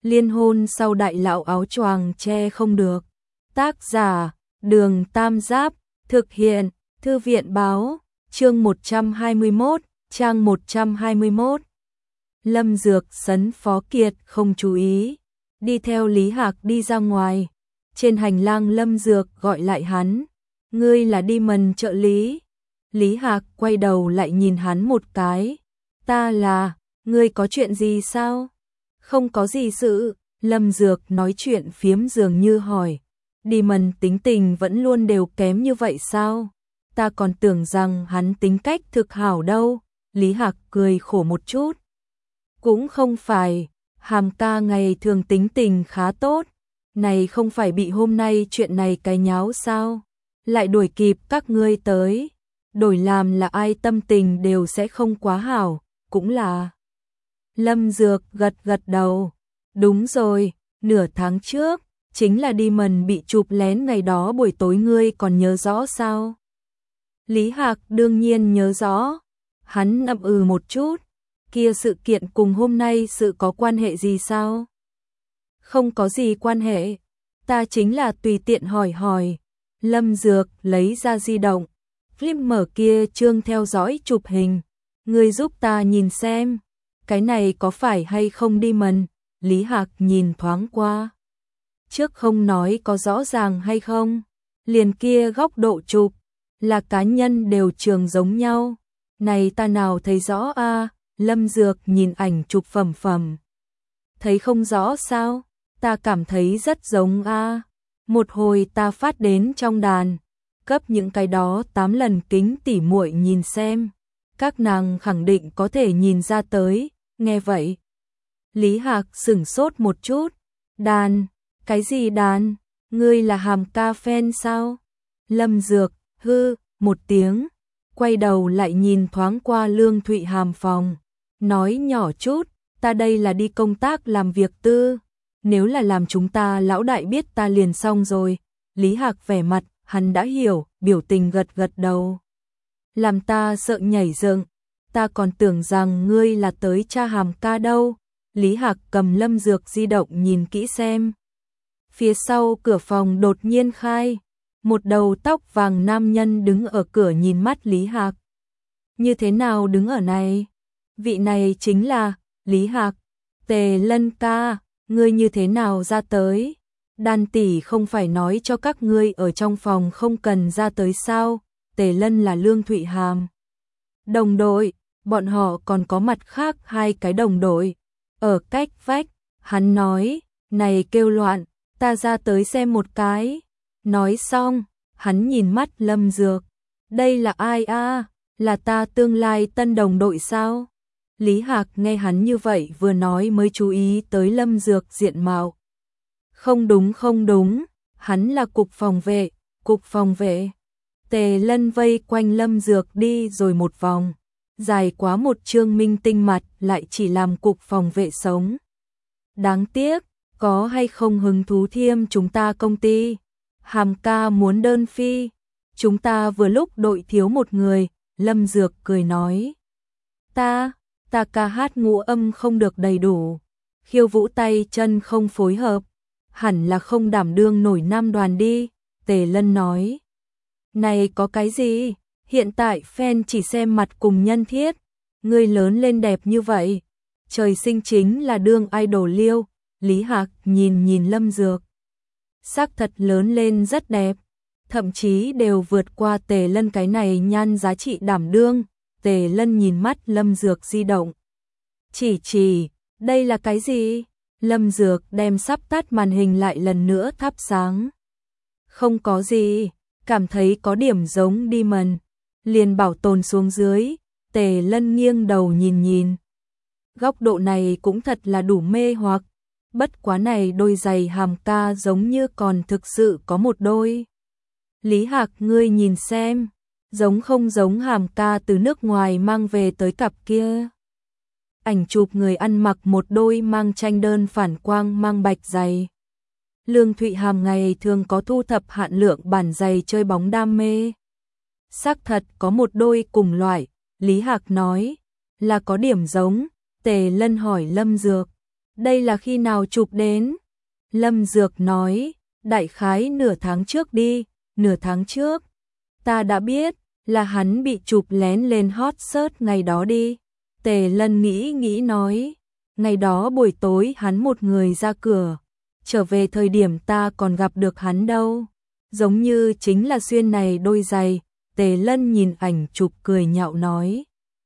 Liên hôn sau đại lão áo choàng che không được. Tác giả, Đường Tam Giáp, thực hiện, Thư viện báo, chương 121, trang 121. Lâm Dược sấn Phó Kiệt không chú ý, đi theo Lý Hạc đi ra ngoài. Trên hành lang Lâm Dược gọi lại hắn, ngươi là đi mần trợ lý. Lý Hạc quay đầu lại nhìn hắn một cái, ta là, ngươi có chuyện gì sao? Không có gì sự, Lâm Dược nói chuyện phiếm dường như hỏi, đi mần tính tình vẫn luôn đều kém như vậy sao? Ta còn tưởng rằng hắn tính cách thực hảo đâu. Lý Hạc cười khổ một chút. Cũng không phải, Hàm ca ngày thường tính tình khá tốt, này không phải bị hôm nay chuyện này cái nháo sao? Lại đuổi kịp các ngươi tới, đổi làm là ai tâm tình đều sẽ không quá hảo, cũng là. Lâm Dược gật gật đầu, đúng rồi, nửa tháng trước, chính là đi mần bị chụp lén ngày đó buổi tối ngươi còn nhớ rõ sao? Lý Hạc đương nhiên nhớ rõ, hắn ậm ừ một chút, kia sự kiện cùng hôm nay sự có quan hệ gì sao? Không có gì quan hệ, ta chính là tùy tiện hỏi hỏi. Lâm Dược lấy ra di động, flip mở kia chương theo dõi chụp hình, ngươi giúp ta nhìn xem, cái này có phải hay không đi mần? Lý Hạc nhìn thoáng qua. Trước không nói có rõ ràng hay không, liền kia góc độ chụp, là cá nhân đều trường giống nhau. Này ta nào thấy rõ a? Lâm Dược nhìn ảnh chụp phẩm. Thấy không rõ sao? Ta cảm thấy rất giống a. Một hồi ta phát đến trong đàn, cấp những cái đó 8 lần kính tỉ muội nhìn xem. Các nàng khẳng định có thể nhìn ra tới, nghe vậy. Lý Hạc sửng sốt một chút. Đàn, cái gì đàn? Ngươi là Hàm ca fan sao? Lâm Dược, hư, một tiếng, quay đầu lại nhìn thoáng qua Lương Thụy Hàm phòng, nói nhỏ chút, ta đây là đi công tác làm việc tư, nếu là làm chúng ta lão đại biết ta liền xong rồi. Lý Hạc vẻ mặt, hắn đã hiểu, biểu tình gật gật đầu. Làm ta sợ nhảy dựng, ta còn tưởng rằng ngươi là tới cha Hàm ca đâu. Lý Hạc cầm Lâm Dược di động nhìn kỹ xem. Phía sau cửa phòng đột nhiên khai, một đầu tóc vàng nam nhân đứng ở cửa nhìn mắt Lý Hạc. Như thế nào đứng ở này? Vị này chính là Lý Hạc. Tề Lân ca, ngươi như thế nào ra tới? Đan tỷ không phải nói cho các ngươi ở trong phòng không cần ra tới sao? Tề Lân là Lương Thụy Hàm đồng đội, bọn họ còn có mặt khác 2 cái đồng đội. Ở cách vách, hắn nói, này kêu loạn, ta ra tới xem một cái. Nói xong, hắn nhìn mắt Lâm Dược. Đây là ai a? Là ta tương lai tân đồng đội sao? Lý Hạc nghe hắn như vậy vừa nói mới chú ý tới Lâm Dược diện mạo. Không đúng, hắn là cục phòng vệ. Tề Lân vây quanh Lâm Dược đi rồi một vòng, dài quá một chương minh tinh mặt lại chỉ làm cục phòng vệ sống. Đáng tiếc, có hay không hứng thú thiêm chúng ta công ty? Hàm ca muốn đơn phi, chúng ta vừa lúc đội thiếu một người. Lâm Dược cười nói, ta ca hát ngũ âm không được đầy đủ, khiêu vũ tay chân không phối hợp, hẳn là không đảm đương nổi nam đoàn đi. Tề Lân nói, này có cái gì, hiện tại fan chỉ xem mặt cùng nhân thiết, ngươi lớn lên đẹp như vậy, trời sinh chính là đương idol liêu. Lý Hạc nhìn Lâm Dược, xác thật lớn lên rất đẹp, thậm chí đều vượt qua Tề Lân cái này nhan giá trị đảm đương. Tề Lân nhìn mắt Lâm Dược di động, chỉ, đây là cái gì? Lâm Dược đem sắp tắt màn hình lại lần nữa thắp sáng. Không có gì, cảm thấy có điểm giống đi mần, liền bảo tồn xuống dưới. Tề Lân nghiêng đầu nhìn. Góc độ này cũng thật là đủ mê hoặc, bất quá này đôi giày Hàm ca giống như còn thực sự có một đôi. Lý Hạc ngươi nhìn xem, giống không giống Hàm ca từ nước ngoài mang về tới cặp kia? Ảnh chụp người ăn mặc một đôi mang tranh đơn phản quang mang bạch giày. Lương Thụy Hàm ngày thường có thu thập hạn lượng bản giày chơi bóng đam mê. Xác thật có một đôi cùng loại, Lý Hạc nói, là có điểm giống. Tề Lân hỏi Lâm Dược, Đây là khi nào chụp đến? Lâm Dược nói, đại khái nửa tháng trước đi, nửa tháng trước. Ta đã biết, là hắn bị chụp lén lên hot search ngày đó đi. Tề Lân nghĩ nói, ngày đó buổi tối hắn một người ra cửa, trở về thời điểm ta còn gặp được hắn đâu. Giống như chính là xuyên này đôi giày. Tề Lân nhìn ảnh chụp cười nhạo nói.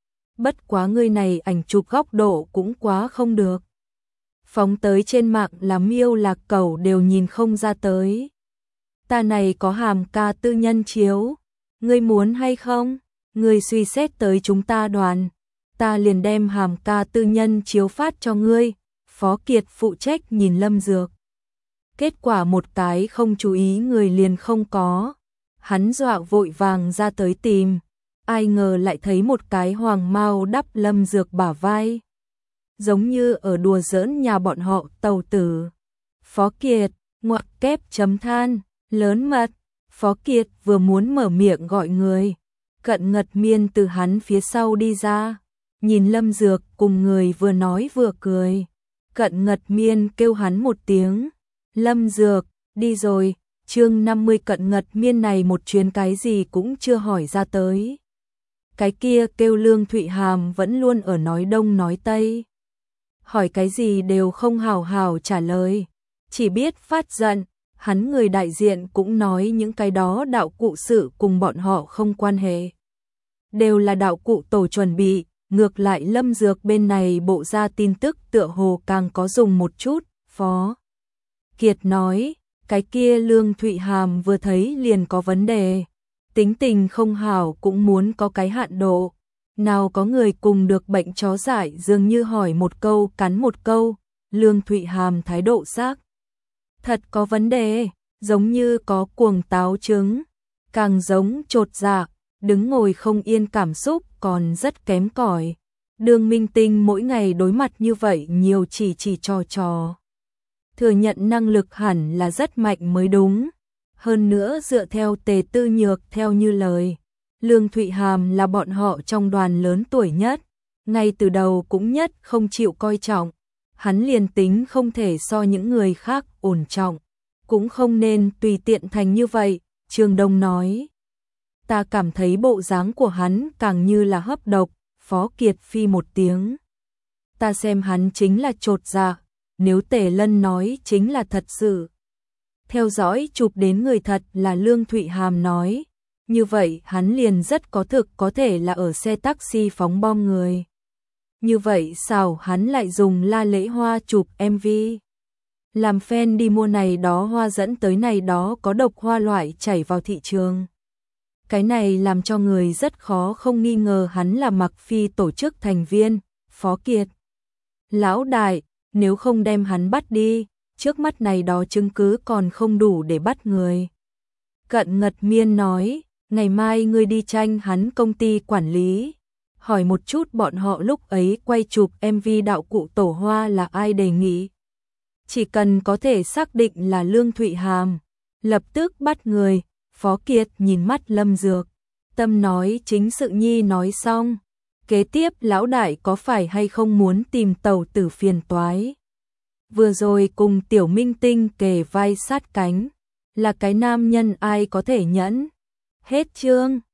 Bất quá người này ảnh chụp góc độ cũng quá không được. Phóng tới trên mạng là miêu là cẩu đều nhìn không ra tới. Ta này có hàm ca tư nhân chiếu. Ngươi muốn hay không? Ngươi suy xét tới chúng ta đoàn. Ta liền đem hàm ca tư nhân chiếu phát cho ngươi. Phó Kiệt phụ trách nhìn Lâm Dược. Kết quả một cái không chú ý người liền không có. Hắn dọa vội vàng ra tới tìm. Ai ngờ lại thấy một cái hoàng mao đắp Lâm Dược bả vai. Giống như ở đùa giỡn nhà bọn họ Tàu Tử. Phó Kiệt, ngoặc kép chấm than, lớn mật. Phó Kiệt vừa muốn mở miệng gọi người. Cận Ngật Miên từ hắn phía sau đi ra. Nhìn Lâm Dược cùng người vừa nói vừa cười. Cận Ngật Miên kêu hắn một tiếng. Lâm Dược, đi rồi. Chương 50 Cận Ngật Miên này một chuyến cái gì cũng chưa hỏi ra tới. Cái kia kêu Lương Thụy Hàm vẫn luôn ở nói đông nói tây. Hỏi cái gì đều không hào hào trả lời. Chỉ biết phát giận, hắn người đại diện cũng nói những cái đó đạo cụ sự cùng bọn họ không quan hệ. Đều là đạo cụ tổ chuẩn bị, ngược lại Lâm Dược bên này bộ ra tin tức tựa hồ càng có dùng một chút. Phó Kiệt nói, cái kia Lương Thụy Hàm vừa thấy liền có vấn đề. Tính tình không hảo cũng muốn có cái hạn độ. Nào có người cùng được bệnh chó dại dường như hỏi một câu cắn một câu. Lương Thụy Hàm thái độ xác thật có vấn đề, giống như có cuồng táo trứng, càng giống chột dạ, đứng ngồi không yên cảm xúc còn rất kém cỏi. Đường Minh Tinh mỗi ngày đối mặt như vậy nhiều chỉ trò. Thừa nhận năng lực hẳn là rất mạnh mới đúng. Hơn nữa dựa theo Tề Tư Nhược theo như lời, Lương Thụy Hàm là bọn họ trong đoàn lớn tuổi nhất, ngay từ đầu cũng nhất không chịu coi trọng. Hắn liền tính không thể so những người khác ổn trọng, cũng không nên tùy tiện thành như vậy, Trương Đông nói. Ta cảm thấy bộ dáng của hắn càng như là hấp độc. Phó Kiệt phi một tiếng. Ta xem hắn chính là chột dạ, nếu Tề Lân nói chính là thật sự. Theo dõi chụp đến người thật là Lương Thụy Hàm nói, như vậy hắn liền rất có thực có thể là ở xe taxi phóng bom người. Như vậy sao hắn lại dùng La Lễ Hoa chụp MV? Làm fan đi mua này đó hoa dẫn tới này đó có độc hoa loại chảy vào thị trường. Cái này làm cho người rất khó không nghi ngờ hắn là Mặc Phi tổ chức thành viên. Phó Kiệt, lão đại, nếu không đem hắn bắt đi, trước mắt này đó chứng cứ còn không đủ để bắt người. Cận Ngật Miên nói, ngày mai ngươi đi tranh hắn công ty quản lý, hỏi một chút bọn họ lúc ấy quay chụp MV đạo cụ tổ hoa là ai đề nghị. Chỉ cần có thể xác định là Lương Thụy Hàm, lập tức bắt người. Phó Kiệt nhìn mắt Lâm Dược, tâm nói chính sự nhi nói xong. Kế tiếp lão đại có phải hay không muốn tìm Tàu Tử phiền toái. Vừa rồi cùng Tiểu Minh Tinh kề vai sát cánh, là cái nam nhân ai có thể nhẫn. Hết chương.